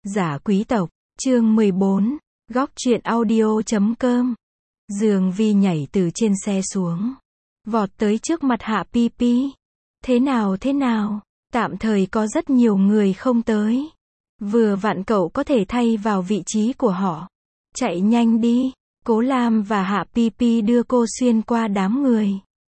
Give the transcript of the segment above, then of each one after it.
Giả quý tộc, chương 14, góc truyện audio.com. Dương Vi nhảy từ trên xe xuống, vọt tới trước mặt Hạ Pi Pi. Thế nào, tạm thời có rất nhiều người không tới. Vừa vặn cậu có thể thay vào vị trí của họ. Chạy nhanh đi. Cố Lam và Hạ Pi Pi đưa cô xuyên qua đám người.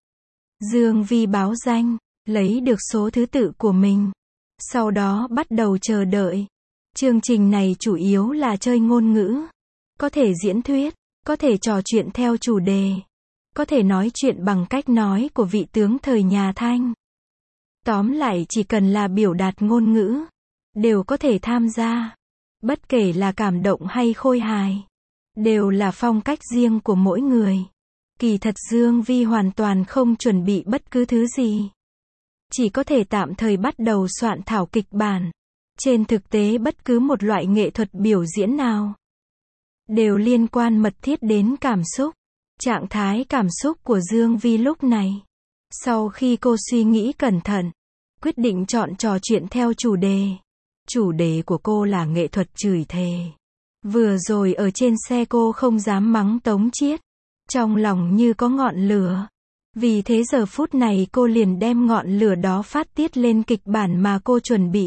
Dương Vi báo danh, lấy được số thứ tự của mình. Sau đó bắt đầu chờ đợi. Chương trình này chủ yếu là chơi ngôn ngữ. Có thể diễn thuyết, có thể trò chuyện theo chủ đề. Có thể nói chuyện bằng cách nói của vị tướng thời nhà Thanh. Tóm lại chỉ cần là biểu đạt ngôn ngữ, đều có thể tham gia. Bất kể là cảm động hay khôi hài, đều là phong cách riêng của mỗi người. Kỳ thật Dương Vi hoàn toàn không chuẩn bị bất cứ thứ gì. Chỉ có thể tạm thời bắt đầu soạn thảo kịch bản. Trên thực tế bất cứ một loại nghệ thuật biểu diễn nào đều liên quan mật thiết đến cảm xúc. Trạng thái cảm xúc của Dương Vi lúc này. Sau khi cô suy nghĩ cẩn thận, quyết định chọn trò chuyện theo chủ đề. Chủ đề của cô là nghệ thuật chửi thề. Vừa rồi ở trên xe cô không dám mắng Tống Chiết. Trong lòng như có ngọn lửa. Vì thế giờ phút này cô liền đem ngọn lửa đó phát tiết lên kịch bản mà cô chuẩn bị.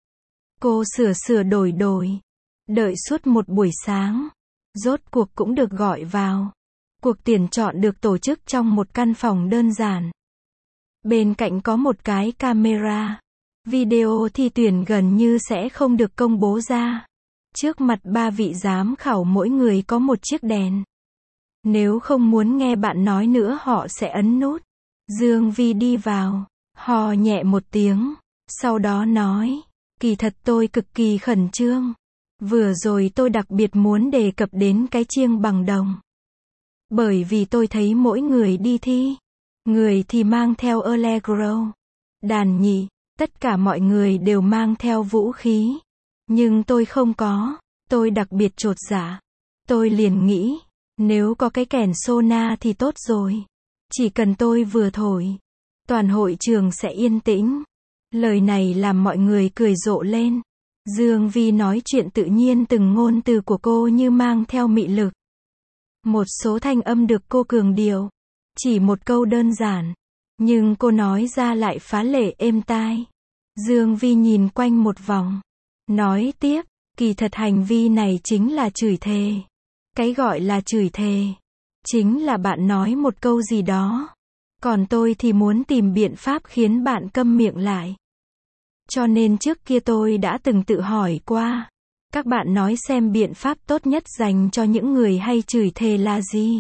Cô sửa đổi. Đợi suốt một buổi sáng. Rốt cuộc cũng được gọi vào. Cuộc tuyển chọn được tổ chức trong một căn phòng đơn giản. Bên cạnh có một cái camera. Video thi tuyển gần như sẽ không được công bố ra. Trước mặt 3 vị giám khảo mỗi người có một chiếc đèn. Nếu không muốn nghe bạn nói nữa họ sẽ ấn nút. Dương Vi đi vào, hò nhẹ một tiếng, sau đó nói, kỳ thật tôi cực kỳ khẩn trương. Vừa rồi tôi đặc biệt muốn đề cập đến cái chiêng bằng đồng. Bởi vì tôi thấy mỗi người đi thi, người thì mang theo allegro, đàn nhị, tất cả mọi người đều mang theo vũ khí. Nhưng tôi không có, tôi đặc biệt chột dạ. Tôi liền nghĩ, nếu có cái kèn sona thì tốt rồi. Chỉ cần tôi vừa thổi, toàn hội trường sẽ yên tĩnh. Lời này làm mọi người cười rộ lên. Dương Vi nói chuyện tự nhiên, từng ngôn từ của cô như mang theo mị lực. Một số thanh âm được cô cường điệu. Chỉ một câu đơn giản, nhưng cô nói ra lại phá lệ êm tai. Dương Vi nhìn quanh một vòng, nói tiếp, kỳ thật hành vi này chính là chửi thề. Cái gọi là chửi thề, chính là bạn nói một câu gì đó. Còn tôi thì muốn tìm biện pháp khiến bạn câm miệng lại. Cho nên trước kia tôi đã từng tự hỏi qua. Các bạn nói xem biện pháp tốt nhất dành cho những người hay chửi thề là gì?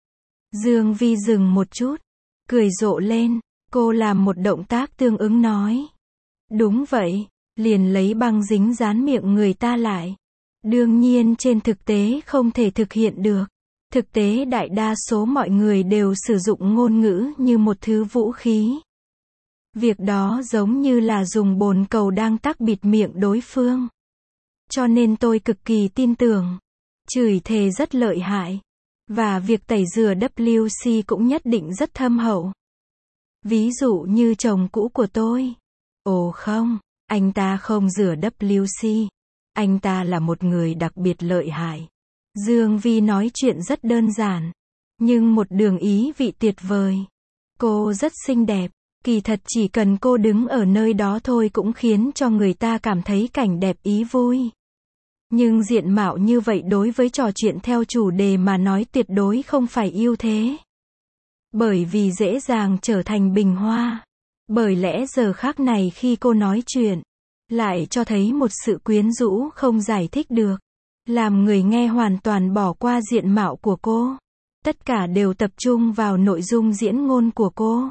Dương Vi dừng một chút, cười rộ lên. Cô làm một động tác tương ứng nói. Đúng vậy, liền lấy băng dính dán miệng người ta lại. Đương nhiên trên thực tế không thể thực hiện được. Thực tế đại đa số mọi người đều sử dụng ngôn ngữ như một thứ vũ khí. Việc đó giống như là dùng bồn cầu đang tắc bịt miệng đối phương. Cho nên tôi cực kỳ tin tưởng. Chửi thề rất lợi hại. Và việc tẩy rửa WC cũng nhất định rất thâm hậu. Ví dụ như chồng cũ của tôi. Ồ không, anh ta không rửa WC. Anh ta là một người đặc biệt lợi hại. Dương Vi nói chuyện rất đơn giản. Nhưng một đường ý vị tuyệt vời. Cô rất xinh đẹp. Kỳ thật chỉ cần cô đứng ở nơi đó thôi cũng khiến cho người ta cảm thấy cảnh đẹp ý vui. Nhưng diện mạo như vậy đối với trò chuyện theo chủ đề mà nói tuyệt đối không phải ưu thế. Bởi vì dễ dàng trở thành bình hoa. Bởi lẽ giờ khắc này khi cô nói chuyện, lại cho thấy một sự quyến rũ không giải thích được. Làm người nghe hoàn toàn bỏ qua diện mạo của cô. Tất cả đều tập trung vào nội dung diễn ngôn của cô.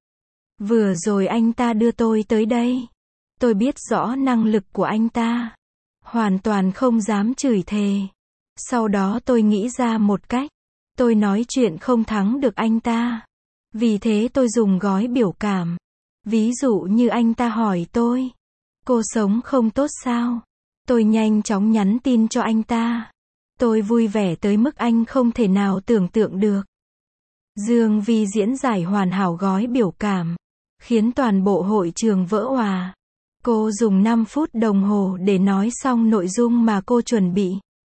Vừa rồi anh ta đưa tôi tới đây. Tôi biết rõ năng lực của anh ta. Hoàn toàn không dám chửi thề. Sau đó tôi nghĩ ra một cách. Tôi nói chuyện không thắng được anh ta. Vì thế tôi dùng gói biểu cảm. Ví dụ như anh ta hỏi tôi, cô sống không tốt sao? Tôi nhanh chóng nhắn tin cho anh ta. Tôi vui vẻ tới mức anh không thể nào tưởng tượng được. Dương Vi diễn giải hoàn hảo gói biểu cảm, khiến toàn bộ hội trường vỡ òa. Cô dùng 5 phút đồng hồ để nói xong nội dung mà cô chuẩn bị.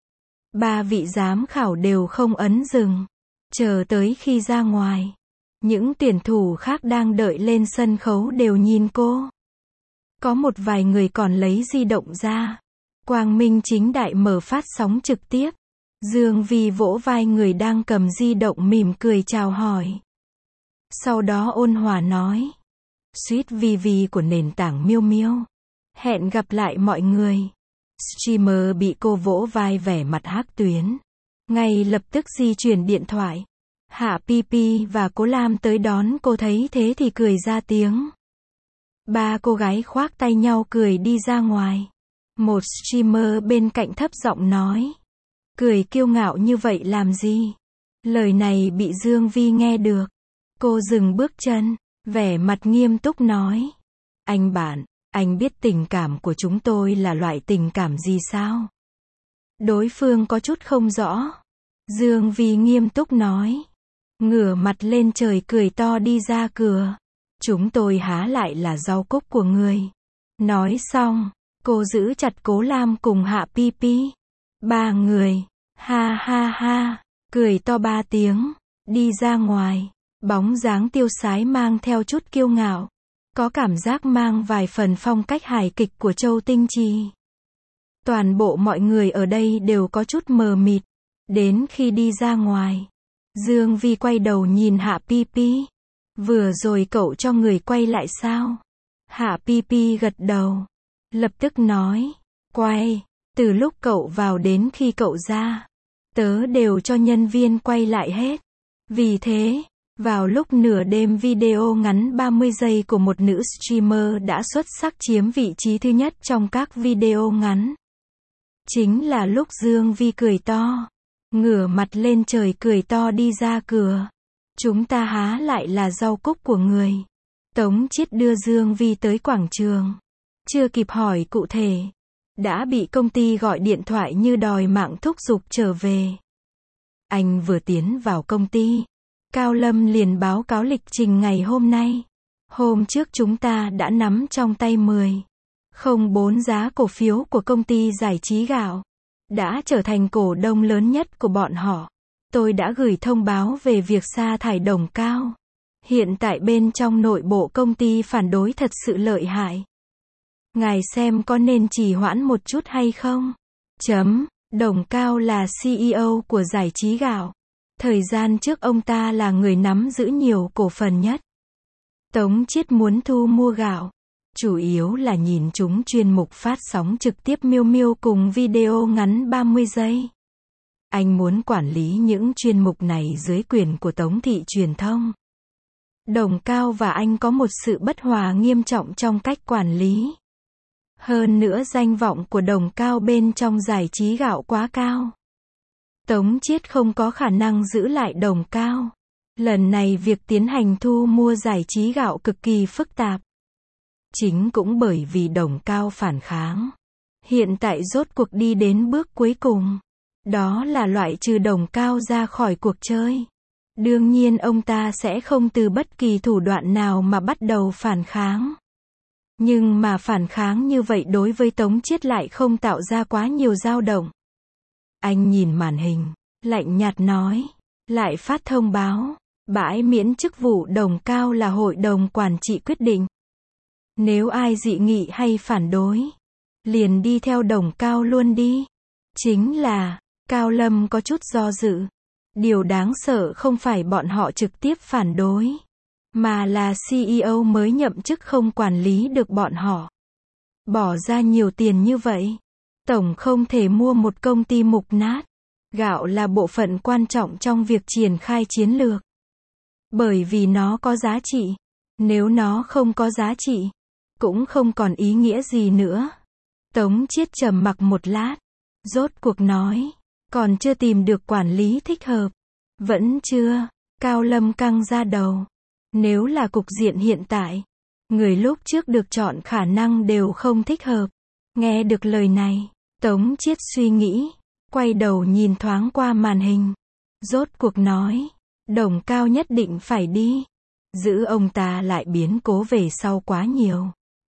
3 vị giám khảo đều không ấn dừng. Chờ tới khi ra ngoài, những tuyển thủ khác đang đợi lên sân khấu đều nhìn cô. Có một vài người còn lấy di động ra. Quang minh chính đại mở phát sóng trực tiếp. Dương Vi vỗ vai người đang cầm di động mỉm cười chào hỏi. Sau đó ôn hòa nói. Sweet VV của nền tảng Miêu Miêu. Hẹn gặp lại mọi người. Streamer bị cô vỗ vai vẻ mặt hắc tuyến. Ngay lập tức di chuyển điện thoại. Hạ Pipi và Cố Lam tới đón cô thấy thế thì cười ra tiếng. 3 cô gái khoác tay nhau cười đi ra ngoài. Một streamer bên cạnh thấp giọng nói. Cười kiêu ngạo như vậy làm gì? Lời này bị Dương Vi nghe được. Cô dừng bước chân, vẻ mặt nghiêm túc nói. Anh bạn, anh biết tình cảm của chúng tôi là loại tình cảm gì sao? Đối phương có chút không rõ. Dương Vi nghiêm túc nói. Ngửa mặt lên trời cười to đi ra cửa. Chúng tôi há lại là rau cúc của người. Nói xong, cô giữ chặt Cố Lam cùng Hạ Pipi. 3 người, ha ha ha, cười to 3 tiếng, đi ra ngoài. Bóng dáng tiêu sái mang theo chút kiêu ngạo. Có cảm giác mang vài phần phong cách hài kịch của Châu Tinh Trì. Toàn bộ mọi người ở đây đều có chút mờ mịt. Đến khi đi ra ngoài, Dương Vi quay đầu nhìn Hạ Pipi. Vừa rồi cậu cho người quay lại sao? Hạ Pipi gật đầu. Lập tức nói. Quay. Từ lúc cậu vào đến khi cậu ra, tớ đều cho nhân viên quay lại hết. Vì thế, vào lúc nửa đêm video ngắn 30 giây của một nữ streamer đã xuất sắc chiếm vị trí thứ nhất trong các video ngắn. Chính là lúc Dương Vi cười to. Ngửa mặt lên trời cười to đi ra cửa. Chúng ta há lại là rau cúc của người. Tống Chiết đưa Dương Vi tới quảng trường. Chưa kịp hỏi cụ thể, đã bị công ty gọi điện thoại như đòi mạng thúc giục trở về. Anh vừa tiến vào công ty, Cao Lâm liền báo cáo lịch trình ngày hôm nay. Hôm trước chúng ta đã nắm trong tay 10,04 giá cổ phiếu của công ty giải trí gạo. Đã trở thành cổ đông lớn nhất của bọn họ. Tôi đã gửi thông báo về việc sa thải Đồng Cao. Hiện tại bên trong nội bộ công ty phản đối thật sự lợi hại. Ngài xem có nên trì hoãn một chút hay không? Đồng Cao là CEO của giải trí gạo. Thời gian trước ông ta là người nắm giữ nhiều cổ phần nhất. Tống Chiết muốn thu mua gạo. Chủ yếu là nhìn chúng chuyên mục phát sóng trực tiếp Miêu Miêu cùng video ngắn 30 giây. Anh muốn quản lý những chuyên mục này dưới quyền của Tống Thị Truyền thông. Đồng Cao và anh có một sự bất hòa nghiêm trọng trong cách quản lý. Hơn nữa danh vọng của Đồng Cao bên trong giải trí gạo quá cao. Tống Chiết không có khả năng giữ lại Đồng Cao. Lần này việc tiến hành thu mua giải trí gạo cực kỳ phức tạp. Chính cũng bởi vì Đồng Cao phản kháng. Hiện tại rốt cuộc đi đến bước cuối cùng. Đó là loại trừ Đồng Cao ra khỏi cuộc chơi. Đương nhiên ông ta sẽ không từ bất kỳ thủ đoạn nào mà bắt đầu phản kháng. Nhưng mà phản kháng như vậy đối với Tống Chiết lại không tạo ra quá nhiều dao động. Anh nhìn màn hình, lạnh nhạt nói, lại phát thông báo, bãi miễn chức vụ Đồng Cao là hội đồng quản trị quyết định. Nếu ai dị nghị hay phản đối, liền đi theo Đồng Cao luôn đi. Chính là, Cao Lâm có chút do dự. Điều đáng sợ không phải bọn họ trực tiếp phản đối, mà là CEO mới nhậm chức không quản lý được bọn họ. Bỏ ra nhiều tiền như vậy, tổng không thể mua một công ty mục nát. Gạo là bộ phận quan trọng trong việc triển khai chiến lược. Bởi vì nó có giá trị. Nếu nó không có giá trị, cũng không còn ý nghĩa gì nữa. Tống Chiết trầm mặc một lát, rốt cuộc nói, còn chưa tìm được quản lý thích hợp. Vẫn chưa. Cao Lâm căng ra đầu. Nếu là cục diện hiện tại, người lúc trước được chọn khả năng đều không thích hợp. Nghe được lời này, Tống Chiết suy nghĩ, quay đầu nhìn thoáng qua màn hình. Rốt cuộc nói, Đồng Cao nhất định phải đi. Giữ ông ta lại biến cố về sau quá nhiều.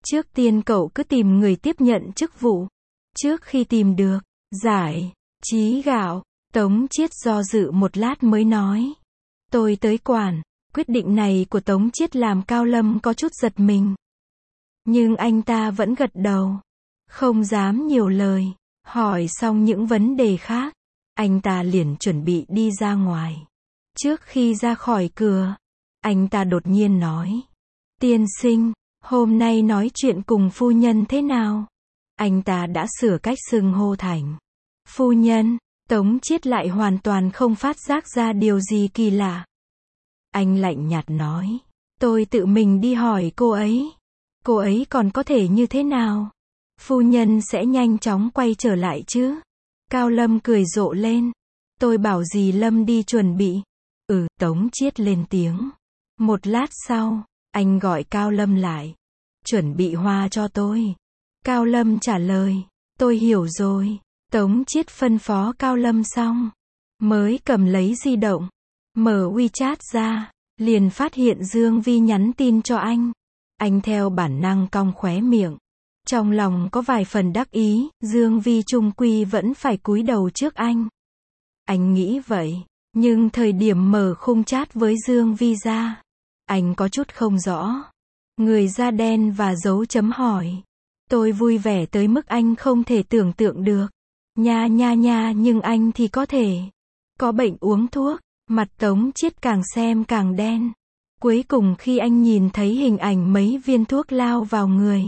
Trước tiên cậu cứ tìm người tiếp nhận chức vụ. Trước khi tìm được, giải, trí gạo, Tống Chiết do dự một lát mới nói. Tôi tới quản. Quyết định này của Tống Chiết làm Cao Lâm có chút giật mình. Nhưng anh ta vẫn gật đầu. Không dám nhiều lời. Hỏi xong những vấn đề khác, anh ta liền chuẩn bị đi ra ngoài. Trước khi ra khỏi cửa, anh ta đột nhiên nói. Tiên sinh, hôm nay nói chuyện cùng phu nhân thế nào? Anh ta đã sửa cách xưng hô thành phu nhân. Tống Chiết lại hoàn toàn không phát giác ra điều gì kỳ lạ. Anh lạnh nhạt nói. Tôi tự mình đi hỏi cô ấy. Cô ấy còn có thể như thế nào? Phu nhân sẽ nhanh chóng quay trở lại chứ? Cao Lâm cười rộ lên. Tôi bảo gì Lâm đi chuẩn bị. Tống Chiết lên tiếng. Một lát sau, anh gọi Cao Lâm lại. Chuẩn bị hoa cho tôi. Cao Lâm trả lời. Tôi hiểu rồi. Tống Chiết phân phó Cao Lâm xong, mới cầm lấy di động, mở WeChat ra, liền phát hiện Dương Vi nhắn tin cho anh. Anh theo bản năng cong khóe miệng. Trong lòng có vài phần đắc ý, Dương Vi chung quy vẫn phải cúi đầu trước anh. Anh nghĩ vậy, nhưng thời điểm mở khung chat với Dương Vi ra, anh có chút không rõ. Người da đen và dấu chấm hỏi. Tôi vui vẻ tới mức anh không thể tưởng tượng được. Nha nha nha, nhưng anh thì có thể. Có bệnh uống thuốc. Mặt Tống Chiết càng xem càng đen. Cuối cùng khi anh nhìn thấy hình ảnh mấy viên thuốc lao vào người,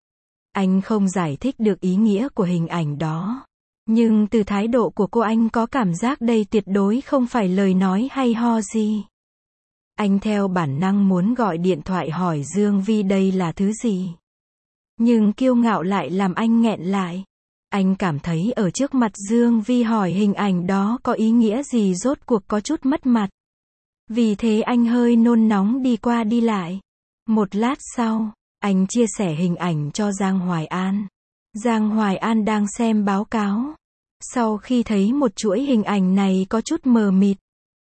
anh không giải thích được ý nghĩa của hình ảnh đó. Nhưng từ thái độ của cô anh có cảm giác đây tuyệt đối không phải lời nói hay ho gì. Anh theo bản năng muốn gọi điện thoại hỏi Dương Vi đây là thứ gì. Nhưng kiêu ngạo lại làm anh nghẹn lại. Anh cảm thấy ở trước mặt Dương Vi hỏi hình ảnh đó có ý nghĩa gì rốt cuộc có chút mất mặt. Vì thế anh hơi nôn nóng đi qua đi lại. Một lát sau, anh chia sẻ hình ảnh cho Giang Hoài An. Giang Hoài An đang xem báo cáo. Sau khi thấy một chuỗi hình ảnh này có chút mờ mịt.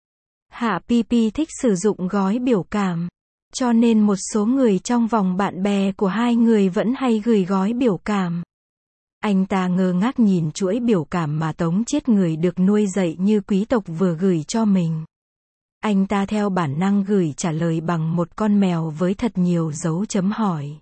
Hạ Pipi thích sử dụng gói biểu cảm. Cho nên một số người trong vòng bạn bè của hai người vẫn hay gửi gói biểu cảm. Anh ta ngơ ngác nhìn chuỗi biểu cảm mà Tống Chiết, người được nuôi dạy như quý tộc, vừa gửi cho mình. Anh ta theo bản năng gửi trả lời bằng một con mèo với thật nhiều dấu chấm hỏi.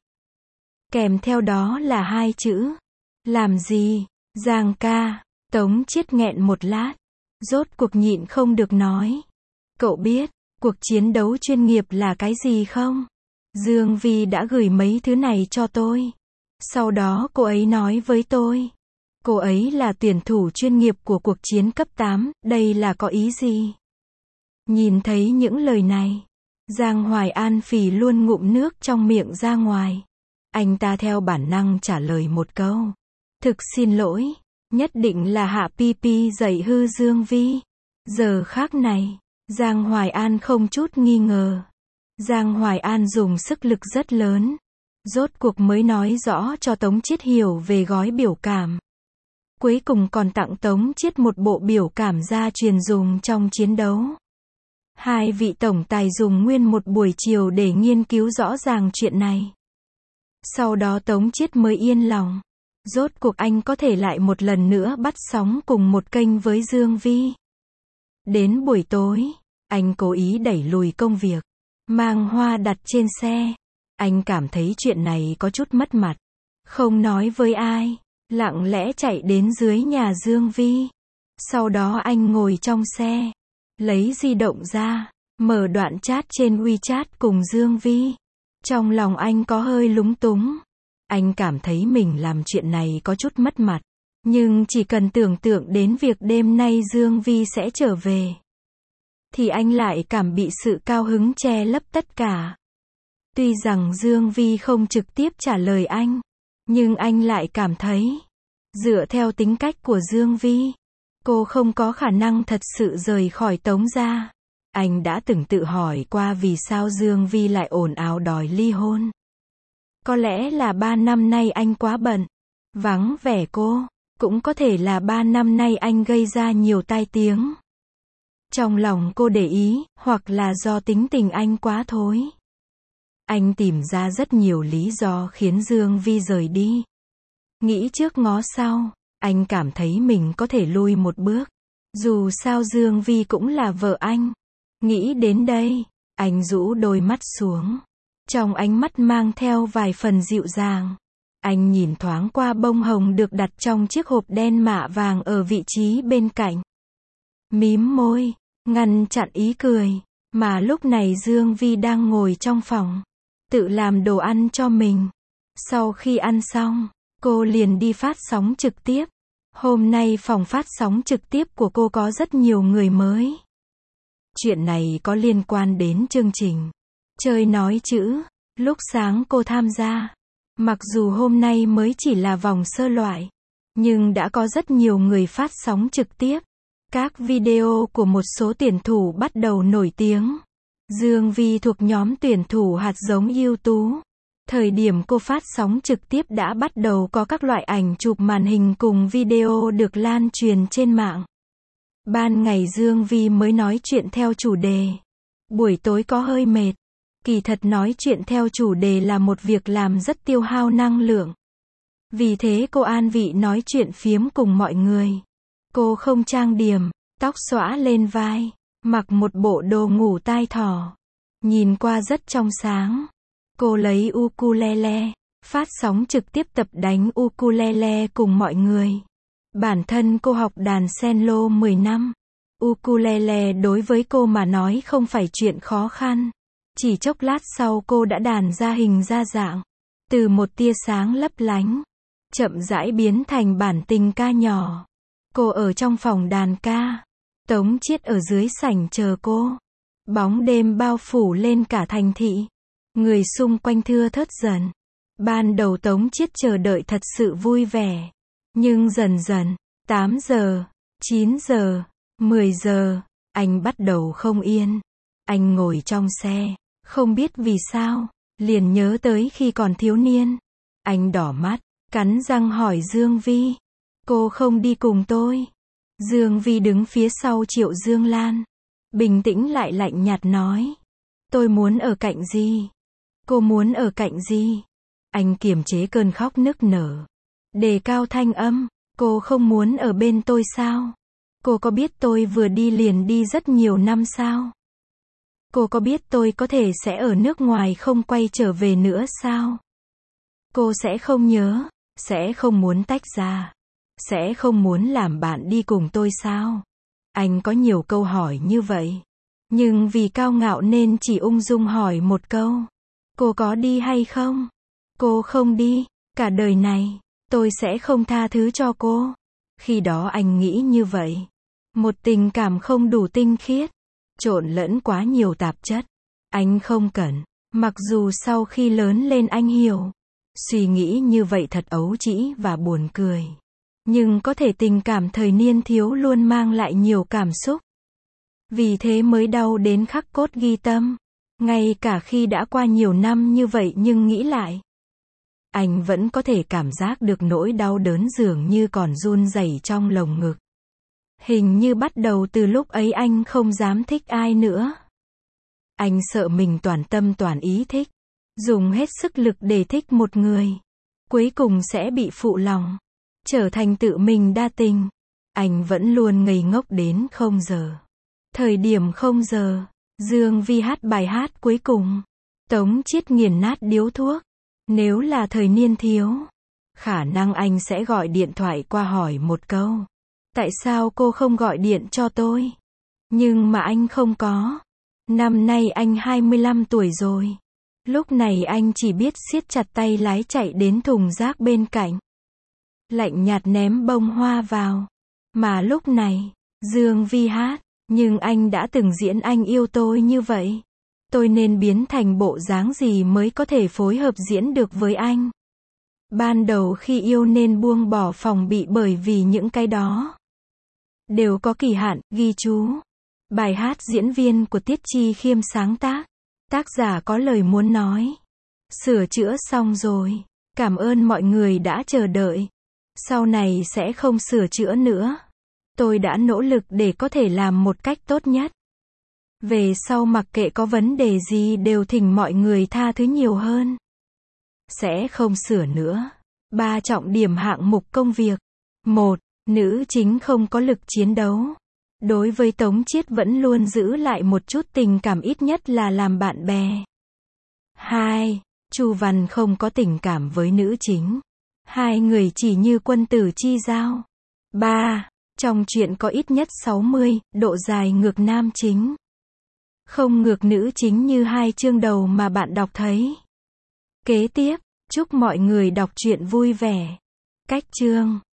Kèm theo đó là hai chữ. Làm gì, Giang ca? Tống Chiết nghẹn một lát. Rốt cuộc nhịn không được nói. Cậu biết, cuộc chiến đấu chuyên nghiệp là cái gì không? Dương Vi đã gửi mấy thứ này cho tôi. Sau đó cô ấy nói với tôi. Cô ấy là tuyển thủ chuyên nghiệp của cuộc chiến cấp 8, đây là có ý gì? Nhìn thấy những lời này, Giang Hoài An phì luôn ngụm nước trong miệng ra ngoài. Anh ta theo bản năng trả lời một câu. Thực xin lỗi, nhất định là Hạ Pipi dạy hư Dương Vi. Giờ khác này, Giang Hoài An không chút nghi ngờ. Giang Hoài An dùng sức lực rất lớn. Rốt cuộc mới nói rõ cho Tống Chiết hiểu về gói biểu cảm. Cuối cùng còn tặng Tống Chiết một bộ biểu cảm gia truyền dùng trong chiến đấu. Hai vị tổng tài dùng nguyên một buổi chiều để nghiên cứu rõ ràng chuyện này. Sau đó Tống Chiết mới yên lòng. Rốt cuộc anh có thể lại một lần nữa bắt sóng cùng một kênh với Dương Vi. Đến buổi tối, anh cố ý đẩy lùi công việc, mang hoa đặt trên xe. Anh cảm thấy chuyện này có chút mất mặt. Không nói với ai, lặng lẽ chạy đến dưới nhà Dương Vi. Sau đó anh ngồi trong xe, lấy di động ra, mở đoạn chat trên WeChat cùng Dương Vi. Trong lòng anh có hơi lúng túng. Anh cảm thấy mình làm chuyện này có chút mất mặt. Nhưng chỉ cần tưởng tượng đến việc đêm nay Dương Vi sẽ trở về, thì anh lại cảm bị sự cao hứng che lấp tất cả. Tuy rằng Dương Vi không trực tiếp trả lời anh, nhưng anh lại cảm thấy, dựa theo tính cách của Dương Vi, cô không có khả năng thật sự rời khỏi Tống gia. Anh đã từng tự hỏi qua vì sao Dương Vi lại ồn ào đòi ly hôn. Có lẽ là 3 năm nay anh quá bận, vắng vẻ cô. Cũng có thể là 3 năm nay anh gây ra nhiều tai tiếng. Trong lòng cô để ý, hoặc là do tính tình anh quá thối. Anh tìm ra rất nhiều lý do khiến Dương Vi rời đi. Nghĩ trước ngó sau, anh cảm thấy mình có thể lui một bước. Dù sao Dương Vi cũng là vợ anh. Nghĩ đến đây, anh rũ đôi mắt xuống. Trong ánh mắt mang theo vài phần dịu dàng. Anh nhìn thoáng qua bông hồng được đặt trong chiếc hộp đen mạ vàng ở vị trí bên cạnh. Mím môi, ngăn chặn ý cười. Mà lúc này Dương Vi đang ngồi trong phòng, tự làm đồ ăn cho mình. Sau khi ăn xong, cô liền đi phát sóng trực tiếp. Hôm nay phòng phát sóng trực tiếp của cô có rất nhiều người mới. Chuyện này có liên quan đến chương trình Chơi nói chữ. Lúc sáng cô tham gia. Mặc dù hôm nay mới chỉ là vòng sơ loại, nhưng đã có rất nhiều người phát sóng trực tiếp. Các video của một số tuyển thủ bắt đầu nổi tiếng. Dương Vi thuộc nhóm tuyển thủ hạt giống ưu tú. Thời điểm cô phát sóng trực tiếp đã bắt đầu có các loại ảnh chụp màn hình cùng video được lan truyền trên mạng. Ban ngày Dương Vi mới nói chuyện theo chủ đề. Buổi tối có hơi mệt. Kỳ thật nói chuyện theo chủ đề là một việc làm rất tiêu hao năng lượng. Vì thế cô an vị nói chuyện phiếm cùng mọi người. Cô không trang điểm, tóc xõa lên vai, mặc một bộ đồ ngủ tai thỏ. Nhìn qua rất trong sáng. Cô lấy ukulele, phát sóng trực tiếp tập đánh ukulele cùng mọi người. Bản thân cô học đàn cello 10 năm. Ukulele đối với cô mà nói không phải chuyện khó khăn. Chỉ chốc lát sau cô đã đàn ra hình ra dạng. Từ một tia sáng lấp lánh, chậm rãi biến thành bản tình ca nhỏ. Cô ở trong phòng đàn ca. Tống Chiết ở dưới sảnh chờ cô. Bóng đêm bao phủ lên cả thành thị. Người xung quanh thưa thớt dần. Ban đầu Tống Chiết chờ đợi thật sự vui vẻ. Nhưng dần dần, 8 giờ, 9 giờ, 10 giờ, anh bắt đầu không yên. Anh ngồi trong xe, không biết vì sao, liền nhớ tới khi còn thiếu niên. Anh đỏ mắt, cắn răng hỏi Dương Vi. Cô không đi cùng tôi. Dương Vi đứng phía sau Triệu Dương Lan. Bình tĩnh lại lạnh nhạt nói. Tôi muốn ở cạnh Di. Cô muốn ở cạnh Di. Anh kiềm chế cơn khóc nức nở. Đề cao thanh âm. Cô không muốn ở bên tôi sao? Cô có biết tôi vừa đi liền đi rất nhiều năm sao? Cô có biết tôi có thể sẽ ở nước ngoài không quay trở về nữa sao? Cô sẽ không nhớ, sẽ không muốn tách ra, sẽ không muốn làm bạn đi cùng tôi sao? Anh có nhiều câu hỏi như vậy. Nhưng vì cao ngạo nên chỉ ung dung hỏi một câu. Cô có đi hay không? Cô không đi, cả đời này, tôi sẽ không tha thứ cho cô. Khi đó anh nghĩ như vậy. Một tình cảm không đủ tinh khiết, trộn lẫn quá nhiều tạp chất. Anh không cần. Mặc dù sau khi lớn lên anh hiểu. Suy nghĩ như vậy thật ấu trĩ và buồn cười. Nhưng có thể tình cảm thời niên thiếu luôn mang lại nhiều cảm xúc. Vì thế mới đau đến khắc cốt ghi tâm. Ngay cả khi đã qua nhiều năm như vậy nhưng nghĩ lại, anh vẫn có thể cảm giác được nỗi đau đớn dường như còn run rẩy trong lồng ngực. Hình như bắt đầu từ lúc ấy anh không dám thích ai nữa. Anh sợ mình toàn tâm toàn ý thích, dùng hết sức lực để thích một người. Cuối cùng sẽ bị phụ lòng, trở thành tự mình đa tình. Anh vẫn luôn ngây ngốc đến 0 giờ. Thời điểm 0 giờ, Dương Vi hát bài hát cuối cùng. Tống Chiết nghiền nát điếu thuốc. Nếu là thời niên thiếu, khả năng anh sẽ gọi điện thoại qua hỏi một câu. Tại sao cô không gọi điện cho tôi? Nhưng mà anh không có. Năm nay anh 25 tuổi rồi. Lúc này anh chỉ biết siết chặt tay lái chạy đến thùng rác bên cạnh. Lạnh nhạt ném bông hoa vào. Mà lúc này, Dương Vi hát. Nhưng anh đã từng diễn anh yêu tôi như vậy. Tôi nên biến thành bộ dáng gì mới có thể phối hợp diễn được với anh? Ban đầu khi yêu nên buông bỏ phòng bị bởi vì những cái đó đều có kỳ hạn, ghi chú. Bài hát diễn viên của Tiết Chi Khiêm sáng tác. Tác giả có lời muốn nói. Sửa chữa xong rồi. Cảm ơn mọi người đã chờ đợi. Sau này sẽ không sửa chữa nữa. Tôi đã nỗ lực để có thể làm một cách tốt nhất. Về sau mặc kệ có vấn đề gì đều thỉnh mọi người tha thứ nhiều hơn. Sẽ không sửa nữa. 3 trọng điểm hạng mục công việc. 1. Nữ chính không có lực chiến đấu. Đối với Tống Chiết vẫn luôn giữ lại một chút tình cảm, ít nhất là làm bạn bè. 2. Chu Văn không có tình cảm với nữ chính. Hai người chỉ như quân tử chi giao. 3. Trong truyện có ít nhất 60, độ dài ngược nam chính. Không ngược nữ chính như 2 chương đầu mà bạn đọc thấy. Kế tiếp, chúc mọi người đọc truyện vui vẻ. Cách chương